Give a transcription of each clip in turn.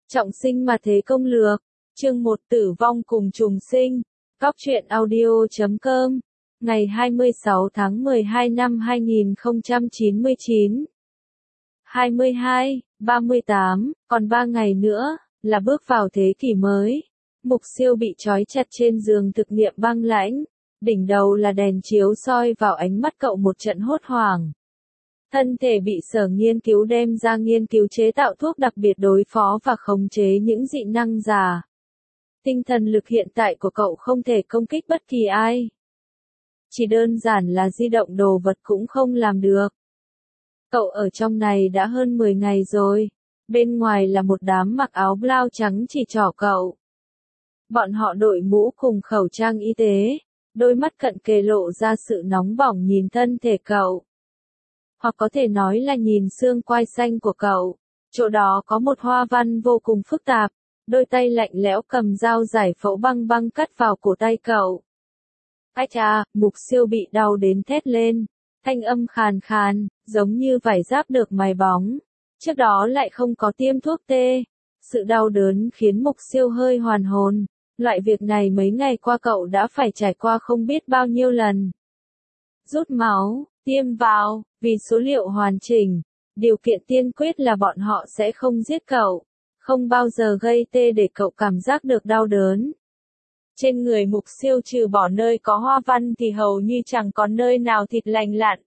Trọng sinh mà thế công lược, chương 1 tử vong cùng trùng sinh, Góc truyện audio.com, ngày 26 tháng 12 năm 2099. 22, 38, còn 3 ngày nữa, là bước vào thế kỷ mới. Mục Siêu bị trói chặt trên giường thực nghiệm băng lãnh, đỉnh đầu là đèn chiếu soi vào ánh mắt cậu một trận hốt hoảng. Thân thể bị sở nghiên cứu đem ra nghiên cứu chế tạo thuốc đặc biệt đối phó và khống chế những dị năng giả. Tinh thần lực hiện tại của cậu không thể công kích bất kỳ ai. Chỉ đơn giản là di động đồ vật cũng không làm được. Cậu ở trong này đã hơn 10 ngày rồi. Bên ngoài là một đám mặc áo blau trắng chỉ trỏ cậu. Bọn họ đội mũ cùng khẩu trang y tế, đôi mắt cận kề lộ ra sự nóng bỏng nhìn thân thể cậu. Hoặc có thể nói là nhìn xương quai xanh của cậu. Chỗ đó có một hoa văn vô cùng phức tạp, đôi tay lạnh lẽo cầm dao giải phẫu băng cắt vào cổ tay cậu. Ách à, Mục Siêu bị đau đến thét lên, thanh âm khàn khàn, giống như vải giáp được mài bóng. Trước đó lại không có tiêm thuốc tê. Sự đau đớn khiến Mục Siêu hơi hoàn hồn. Loại việc này mấy ngày qua cậu đã phải trải qua không biết bao nhiêu lần. Rút máu, tiêm vào, vì số liệu hoàn chỉnh. Điều kiện tiên quyết là bọn họ sẽ không giết cậu, không bao giờ gây tê để cậu cảm giác được đau đớn. Trên người Mục Siêu trừ bỏ nơi có hoa văn thì hầu như chẳng còn nơi nào thịt lành lặn.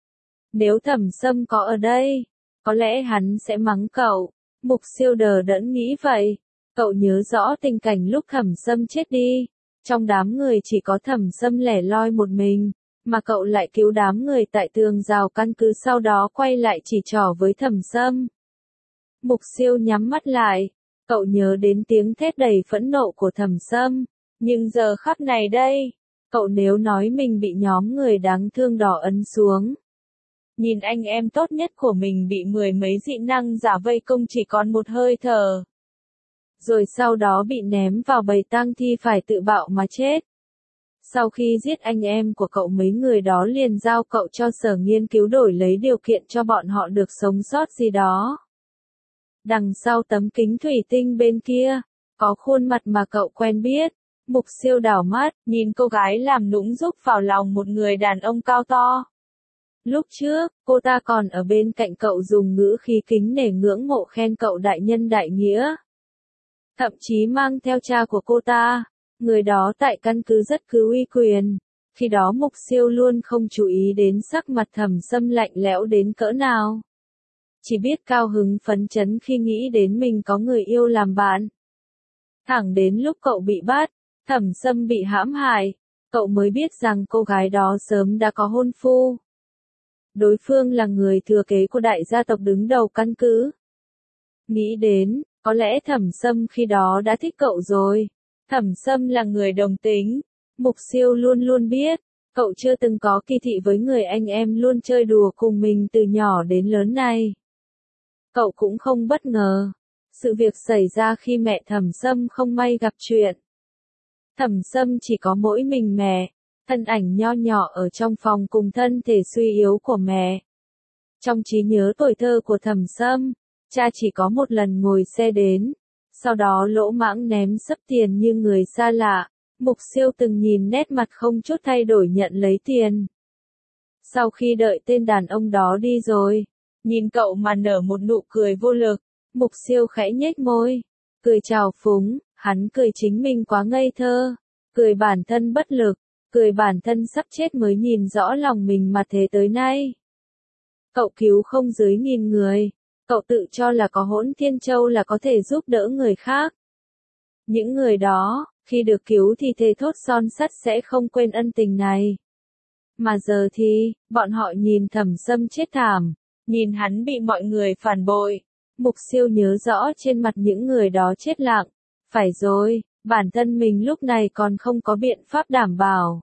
Nếu Thẩm Sâm có ở đây, có lẽ hắn sẽ mắng cậu. Mục Siêu đờ đẫn nghĩ vậy. Cậu nhớ rõ tình cảnh lúc Thẩm Sâm chết đi. Trong đám người chỉ có Thẩm Sâm lẻ loi một mình, mà cậu lại cứu đám người tại tường rào căn cứ sau đó quay lại chỉ trỏ với Thẩm Sâm. Mục Siêu nhắm mắt lại. Cậu nhớ đến tiếng thét đầy phẫn nộ của Thẩm Sâm. Nhưng giờ khắc này đây, cậu nếu nói mình bị nhóm người đáng thương đó ấn xuống. Nhìn anh em tốt nhất của mình bị 10 mấy dị năng giả vây công chỉ còn một hơi thở. Rồi sau đó bị ném vào bầy tang thi phải tự bạo mà chết. Sau khi giết anh em của cậu mấy người đó liền giao cậu cho sở nghiên cứu đổi lấy điều kiện cho bọn họ được sống sót gì đó. Đằng sau tấm kính thủy tinh bên kia, có khuôn mặt mà cậu quen biết. Mục Siêu đảo mắt, nhìn cô gái làm nũng rúc vào lòng một người đàn ông cao to. Lúc trước, cô ta còn ở bên cạnh cậu dùng ngữ khí kính nể ngưỡng mộ khen cậu đại nhân đại nghĩa. Thậm chí mang theo cha của cô ta, người đó tại căn cứ rất cứ uy quyền. Khi đó Mục Siêu luôn không chú ý đến sắc mặt Thẩm Sâm lạnh lẽo đến cỡ nào. Chỉ biết cao hứng phấn chấn khi nghĩ đến mình có người yêu làm bạn. Thẳng đến lúc cậu bị bắt, Thẩm Sâm bị hãm hại, cậu mới biết rằng cô gái đó sớm đã có hôn phu. Đối phương là người thừa kế của đại gia tộc đứng đầu căn cứ. Nghĩ đến, có lẽ Thẩm Sâm khi đó đã thích cậu rồi. Thẩm Sâm là người đồng tính. Mục Siêu luôn luôn biết, cậu chưa từng có kỳ thị với người anh em luôn chơi đùa cùng mình từ nhỏ đến lớn này. Cậu cũng không bất ngờ. Sự việc xảy ra khi mẹ Thẩm Sâm không may gặp chuyện. Thẩm Sâm chỉ có mỗi mình mẹ, thân ảnh nho nhỏ ở trong phòng cùng thân thể suy yếu của mẹ. Trong trí nhớ tuổi thơ của Thẩm Sâm, cha chỉ có một lần ngồi xe đến, sau đó lỗ mãng ném sấp tiền như người xa lạ. Mục Siêu từng nhìn nét mặt không chút thay đổi nhận lấy tiền. Sau khi đợi tên đàn ông đó đi rồi, nhìn cậu mà nở một nụ cười vô lực, Mục Siêu khẽ nhếch môi, cười trào phúng. Hắn cười chính mình quá ngây thơ, cười bản thân bất lực, cười bản thân sắp chết mới nhìn rõ lòng mình mà thế tới nay. Cậu cứu không dưới 1000 người, cậu tự cho là có Hỗn Thiên Châu là có thể giúp đỡ người khác. Những người đó, khi được cứu thì thề thốt son sắt sẽ không quên ân tình này. Mà giờ thì, bọn họ nhìn Thẩm Sâm chết thảm, nhìn hắn bị mọi người phản bội. Mục Siêu nhớ rõ trên mặt những người đó chết lặng. Phải rồi, bản thân mình lúc này còn không có biện pháp đảm bảo.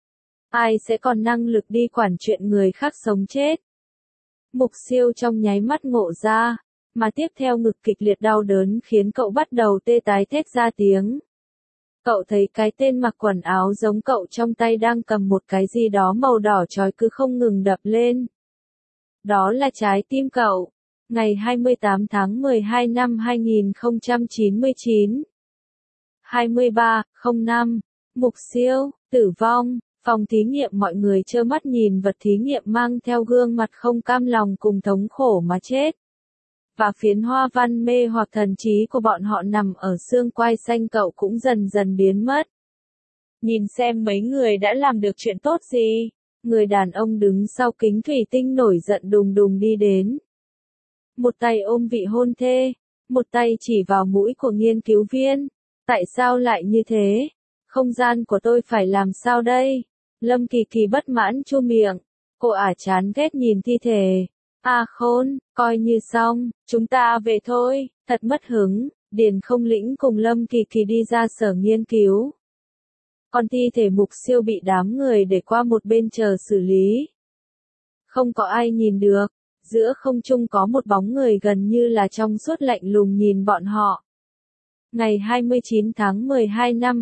Ai sẽ còn năng lực đi quản chuyện người khác sống chết? Mục Siêu trong nháy mắt ngộ ra, mà tiếp theo ngực kịch liệt đau đớn khiến cậu bắt đầu tê tái thét ra tiếng. Cậu thấy cái tên mặc quần áo giống cậu trong tay đang cầm một cái gì đó màu đỏ chói cứ không ngừng đập lên. Đó là trái tim cậu. ngày 28 tháng 12 năm 2099. 23:05, Mục Siêu, tử vong, phòng thí nghiệm mọi người trơ mắt nhìn vật thí nghiệm mang theo gương mặt không cam lòng cùng thống khổ mà chết. Và phiến hoa văn mê hoặc thần trí của bọn họ nằm ở xương quai xanh cậu cũng dần dần biến mất. Nhìn xem mấy người đã làm được chuyện tốt gì. Người đàn ông đứng sau kính thủy tinh nổi giận đùng đùng đi đến. Một tay ôm vị hôn thê, một tay chỉ vào mũi của nghiên cứu viên. Tại sao lại như thế? Không gian của tôi phải làm sao đây? Lâm Kỳ Kỳ bất mãn chu miệng. Cô ả chán ghét nhìn thi thể. À khốn, coi như xong, chúng ta về thôi. Thật mất hứng, Điền Không Lĩnh cùng Lâm Kỳ Kỳ đi ra sở nghiên cứu. Còn thi thể Mục Siêu bị đám người để qua một bên chờ xử lý. Không có ai nhìn được, giữa không trung có một bóng người gần như là trong suốt lạnh lùng nhìn bọn họ. Ngày 29 tháng 12 năm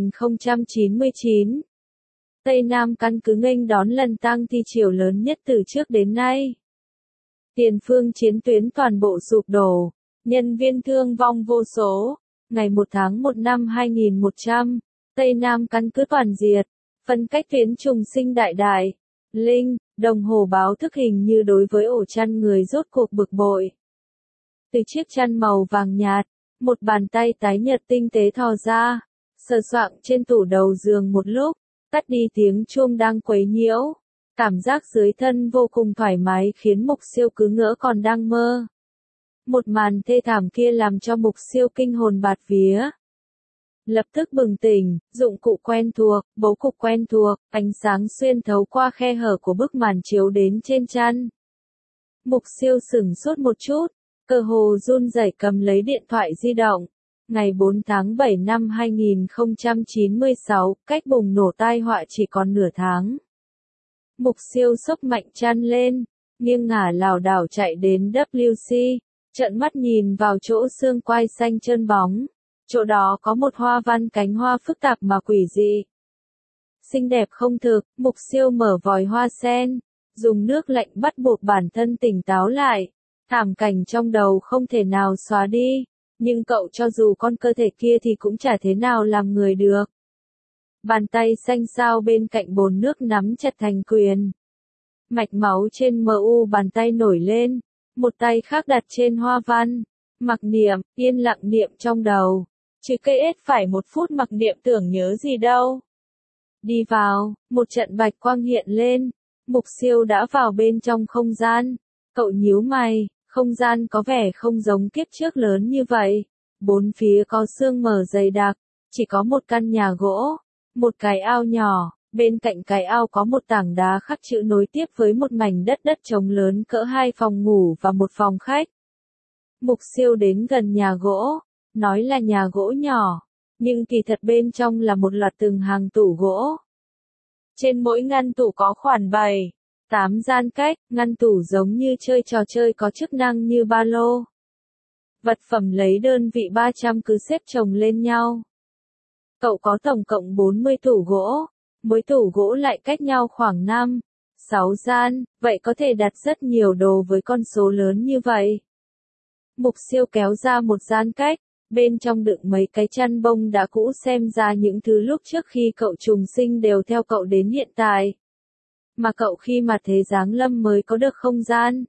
2099, Tây Nam căn cứ nghênh đón lần tang thi chiều lớn nhất từ trước đến nay. Tiền phương chiến tuyến toàn bộ sụp đổ, nhân viên thương vong vô số. Ngày 1 tháng 1 năm 2100, Tây Nam căn cứ toàn diệt, phân cách tuyến trùng sinh đại đại. Linh, đồng hồ báo thức hình như đối với ổ chăn người rốt cuộc bực bội. Từ chiếc chăn màu vàng nhạt, một bàn tay tái nhợt tinh tế thò ra, sờ soạng trên tủ đầu giường một lúc, tắt đi tiếng chuông đang quấy nhiễu. Cảm giác dưới thân vô cùng thoải mái khiến Mục Siêu cứ ngỡ còn đang mơ. Một màn thê thảm kia làm cho Mục Siêu kinh hồn bạt vía. Lập tức bừng tỉnh, dụng cụ quen thuộc, bố cục quen thuộc, ánh sáng xuyên thấu qua khe hở của bức màn chiếu đến trên chăn. Mục Siêu sửng sốt một chút, cơ hồ run rẩy cầm lấy điện thoại di động. Ngày 4 tháng 7 năm 2096, cách bùng nổ tai họa chỉ còn nửa tháng. Mục Siêu xốc mạnh chăn lên, nghiêng ngả lảo đảo chạy đến WC, trợn mắt nhìn vào chỗ xương quai xanh trơn bóng. Chỗ đó có một hoa văn cánh hoa phức tạp mà quỷ dị. Xinh đẹp không thực, Mục Siêu mở vòi hoa sen, dùng nước lạnh bắt buộc bản thân tỉnh táo lại. Thảm cảnh trong đầu không thể nào xóa đi, nhưng cậu cho dù con cơ thể kia thì cũng chả thế nào làm người được. Bàn tay xanh xao bên cạnh bồn nước nắm chặt thành quyền. Mạch máu trên mu bàn tay nổi lên, một tay khác đặt trên hoa văn. Mặc niệm, yên lặng niệm trong đầu. Chứ cây ết phải 1 phút mặc niệm tưởng nhớ gì đâu. Đi vào, một trận bạch quang hiện lên. Mục Siêu đã vào bên trong không gian. Cậu nhíu mày, không gian có vẻ không giống kiếp trước lớn như vậy. Bốn phía có sương mờ dày đặc, chỉ có một căn nhà gỗ, một cái ao nhỏ, bên cạnh cái ao có một tảng đá khắc chữ nối tiếp với một mảnh đất trống lớn cỡ 2 phòng ngủ và 1 phòng khách. Mục Siêu đến gần nhà gỗ, nói là nhà gỗ nhỏ, nhưng kỳ thật bên trong là một loạt từng hàng tủ gỗ. Trên mỗi ngăn tủ có khoảng 7-8 gian cách, ngăn tủ giống như chơi trò chơi có chức năng như ba lô. Vật phẩm lấy đơn vị 300 cứ xếp chồng lên nhau. Cậu có tổng cộng 40 tủ gỗ, mỗi tủ gỗ lại cách nhau khoảng 5-6 gian, vậy có thể đặt rất nhiều đồ với con số lớn như vậy. Mục Siêu kéo ra một gian cách, bên trong đựng mấy cái chăn bông đã cũ xem ra những thứ lúc trước khi cậu trùng sinh đều theo cậu đến hiện tại. Mà cậu khi mà thế giáng lâm mới có được không gian.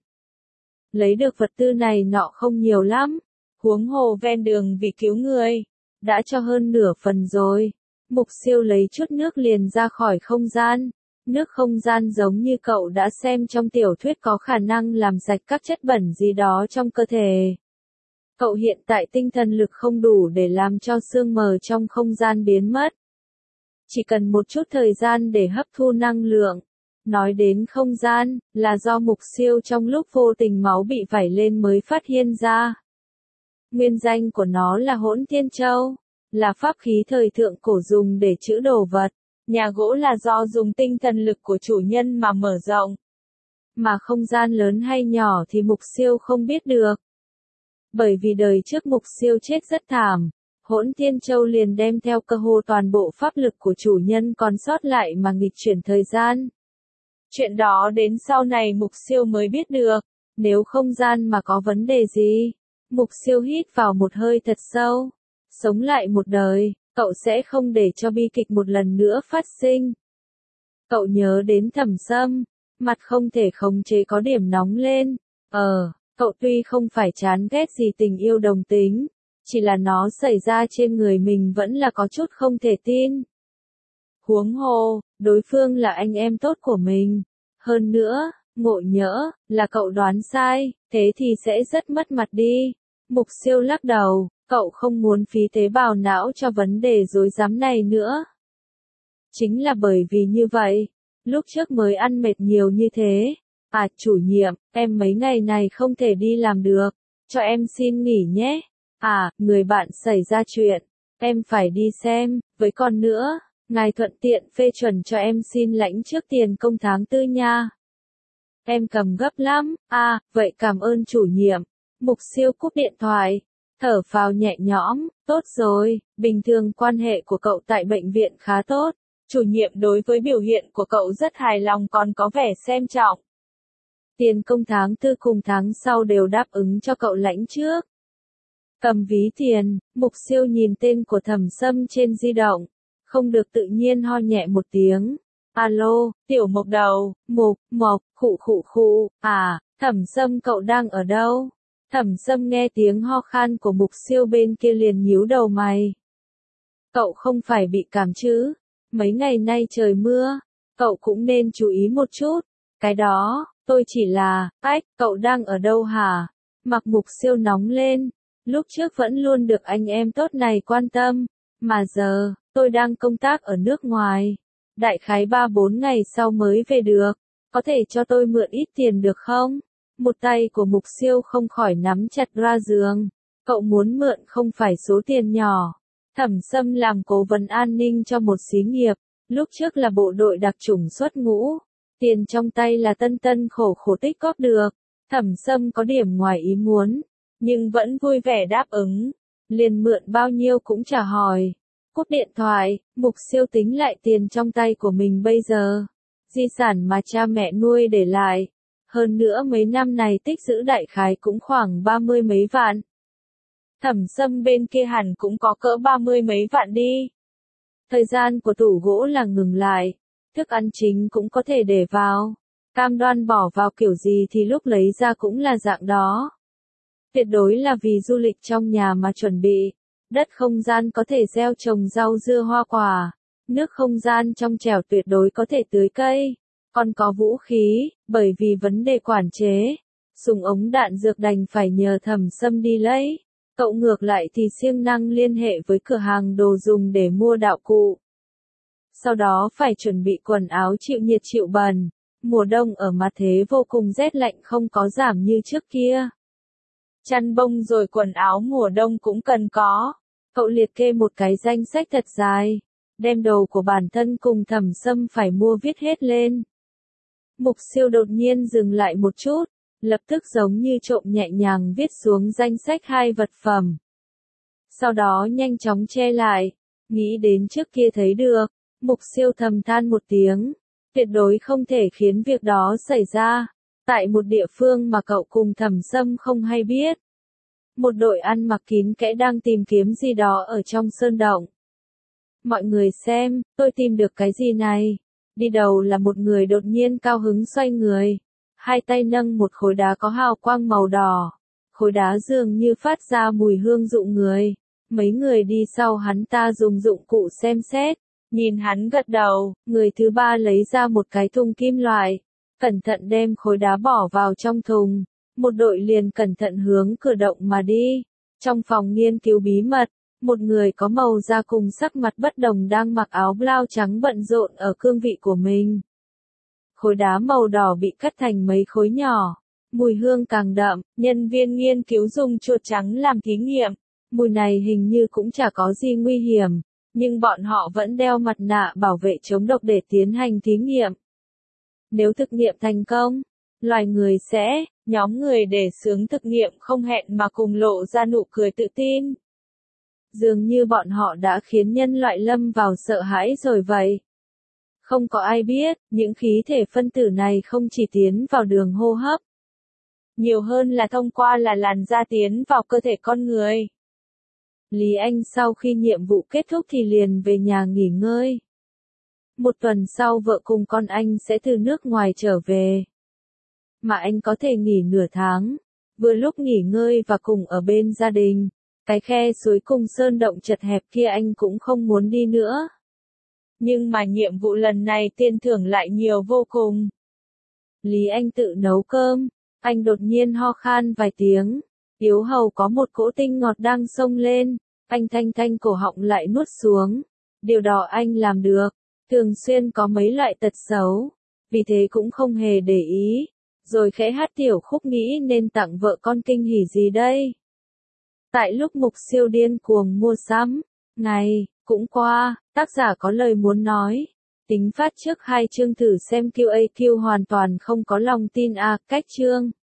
Lấy được vật tư này nọ không nhiều lắm, huống hồ ven đường vì cứu người, đã cho hơn nửa phần rồi. Mục Siêu lấy chút nước liền ra khỏi không gian. Nước không gian giống như cậu đã xem trong tiểu thuyết có khả năng làm sạch các chất bẩn gì đó trong cơ thể. Cậu hiện tại tinh thần lực không đủ để làm cho sương mờ trong không gian biến mất. Chỉ cần một chút thời gian để hấp thu năng lượng. Nói đến không gian, là do Mục Siêu trong lúc vô tình máu bị vẩy lên mới phát hiện ra. Nguyên danh của nó là Hỗn Thiên Châu, là pháp khí thời thượng cổ dùng để trữ đồ vật. Nhà gỗ là do dùng tinh thần lực của chủ nhân mà mở rộng. Mà không gian lớn hay nhỏ thì Mục Siêu không biết được. Bởi vì đời trước Mục Siêu chết rất thảm, Hỗn Thiên Châu liền đem theo cơ hồ toàn bộ pháp lực của chủ nhân còn sót lại mà nghịch chuyển thời gian. Chuyện đó đến sau này Mục Siêu mới biết được. Nếu không gian mà có vấn đề gì? Mục Siêu hít vào một hơi thật sâu. Sống lại một đời, cậu sẽ không để cho bi kịch một lần nữa phát sinh. Cậu nhớ đến Thẩm Sâm, mặt không thể khống chế có điểm nóng lên. Cậu tuy không phải chán ghét gì tình yêu đồng tính, chỉ là nó xảy ra trên người mình vẫn là có chút không thể tin. Huống hồ, đối phương là anh em tốt của mình. Hơn nữa, ngộ nhỡ, là cậu đoán sai, thế thì sẽ rất mất mặt đi. Mục Siêu lắc đầu, cậu không muốn phí tế bào não cho vấn đề rối rắm này nữa. Chính là bởi vì như vậy, lúc trước mới ăn mệt nhiều như thế. Chủ nhiệm, em mấy ngày này không thể đi làm được, cho em xin nghỉ nhé. Người bạn xảy ra chuyện, em phải đi xem, với con nữa, ngài thuận tiện phê chuẩn cho em xin lãnh trước tiền công tháng 4 nha. Em cầm gấp lắm. Vậy cảm ơn chủ nhiệm. Mục Siêu cúp điện thoại, thở phào nhẹ nhõm, tốt rồi, bình thường quan hệ của cậu tại bệnh viện khá tốt. Chủ nhiệm đối với biểu hiện của cậu rất hài lòng còn có vẻ xem trọng. Tiền công tháng 4 cùng tháng sau đều đáp ứng cho cậu lãnh trước. Cầm ví tiền, Mục Siêu nhìn tên của Thẩm Sâm trên di động, không được tự nhiên ho nhẹ một tiếng. Alo, tiểu Mộc đầu, Mộc, khụ. Thẩm Sâm cậu đang ở đâu? Thẩm Sâm nghe tiếng ho khan của Mục Siêu bên kia liền nhíu đầu mày. Cậu không phải bị cảm chứ? Mấy ngày nay trời mưa, cậu cũng nên chú ý một chút. Cái đó, tôi chỉ là, cậu đang ở đâu hả? Mặt Mục Siêu nóng lên, lúc trước vẫn luôn được anh em tốt này quan tâm, mà giờ, tôi đang công tác ở nước ngoài. Đại khái 3-4 ngày sau mới về được, có thể cho tôi mượn ít tiền được không? Một tay của Mục Siêu không khỏi nắm chặt ra giường, cậu muốn mượn không phải số tiền nhỏ. Thẩm Sâm làm cố vấn an ninh cho một xí nghiệp, lúc trước là bộ đội đặc chủng xuất ngũ, tiền trong tay là tân khổ tích góp được. Thẩm Sâm có điểm ngoài ý muốn, nhưng vẫn vui vẻ đáp ứng, liền mượn bao nhiêu cũng trả hỏi. Cúp điện thoại, Mục Siêu tính lại tiền trong tay của mình bây giờ, di sản mà cha mẹ nuôi để lại, hơn nữa mấy năm này tích giữ đại khái cũng khoảng 30 mấy vạn. Thẩm Sâm bên kia hẳn cũng có cỡ 30 mấy vạn đi. Thời gian của tủ gỗ là ngừng lại, thức ăn chính cũng có thể để vào, cam đoan bỏ vào kiểu gì thì lúc lấy ra cũng là dạng đó. Tuyệt đối là vì du lịch trong nhà mà chuẩn bị, đất không gian có thể gieo trồng rau dưa hoa quả, nước không gian trong trẻo tuyệt đối có thể tưới cây, còn có vũ khí, bởi vì vấn đề quản chế, súng ống đạn dược đành phải nhờ Thẩm Sâm đi lấy. Cậu ngược lại thì siêng năng liên hệ với cửa hàng đồ dùng để mua đạo cụ. Sau đó phải chuẩn bị quần áo chịu nhiệt chịu bẩn, mùa đông ở mặt thế vô cùng rét lạnh không có giảm như trước kia. Chăn bông rồi quần áo mùa đông cũng cần có. Cậu liệt kê một cái danh sách thật dài, đem đồ của bản thân cùng Thẩm Sâm phải mua viết hết lên. Mục Siêu đột nhiên dừng lại một chút, lập tức giống như trộm nhẹ nhàng viết xuống danh sách 2 vật phẩm. Sau đó nhanh chóng che lại, nghĩ đến trước kia thấy được, Mục Siêu thầm than một tiếng, tuyệt đối không thể khiến việc đó xảy ra, tại một địa phương mà cậu cùng Thẩm Sâm không hay biết. Một đội ăn mặc kín kẽ đang tìm kiếm gì đó ở trong sơn động. Mọi người xem, tôi tìm được cái gì này? Đi đầu là một người đột nhiên cao hứng xoay người, hai tay nâng một khối đá có hào quang màu đỏ. Khối đá dường như phát ra mùi hương dụ người. Mấy người đi sau hắn ta dùng dụng cụ xem xét, nhìn hắn gật đầu, người thứ ba lấy ra một cái thùng kim loại, cẩn thận đem khối đá bỏ vào trong thùng. Một đội liền cẩn thận hướng cửa động mà đi. Trong phòng nghiên cứu bí mật, một người có màu da cùng sắc mặt bất đồng đang mặc áo blau trắng bận rộn ở cương vị của mình. Khối đá màu đỏ bị cắt thành mấy khối nhỏ, mùi hương càng đậm, nhân viên nghiên cứu dùng chuột trắng làm thí nghiệm. Mùi này hình như cũng chả có gì nguy hiểm, nhưng bọn họ vẫn đeo mặt nạ bảo vệ chống độc để tiến hành thí nghiệm. Nếu thực nghiệm thành công, loài người sẽ, nhóm người đề xướng thực nghiệm không hẹn mà cùng lộ ra nụ cười tự tin. Dường như bọn họ đã khiến nhân loại lâm vào sợ hãi rồi vậy. Không có ai biết, những khí thể phân tử này không chỉ tiến vào đường hô hấp, nhiều hơn là thông qua là làn da tiến vào cơ thể con người. Lý Anh sau khi nhiệm vụ kết thúc thì liền về nhà nghỉ ngơi. Một tuần sau vợ cùng con anh sẽ từ nước ngoài trở về. Mà anh có thể nghỉ nửa tháng, vừa lúc nghỉ ngơi và cùng ở bên gia đình. Cái khe suối cùng sơn động chật hẹp kia anh cũng không muốn đi nữa. Nhưng mà nhiệm vụ lần này tiền thưởng lại nhiều vô cùng. Lý Anh tự nấu cơm, anh đột nhiên ho khan vài tiếng. Yếu hầu có một cỗ tinh ngọt đang xông lên, anh thanh thanh cổ họng lại nuốt xuống. Điều đó anh làm được, thường xuyên có mấy loại tật xấu, vì thế cũng không hề để ý. Rồi khẽ hát tiểu khúc nghĩ nên tặng vợ con kinh hỉ gì đây. Tại lúc Mục Siêu điên cuồng mua sắm, ngày, cũng qua, tác giả có lời muốn nói. Tính phát trước 2 chương thử xem QAQ hoàn toàn không có lòng tin cách chương.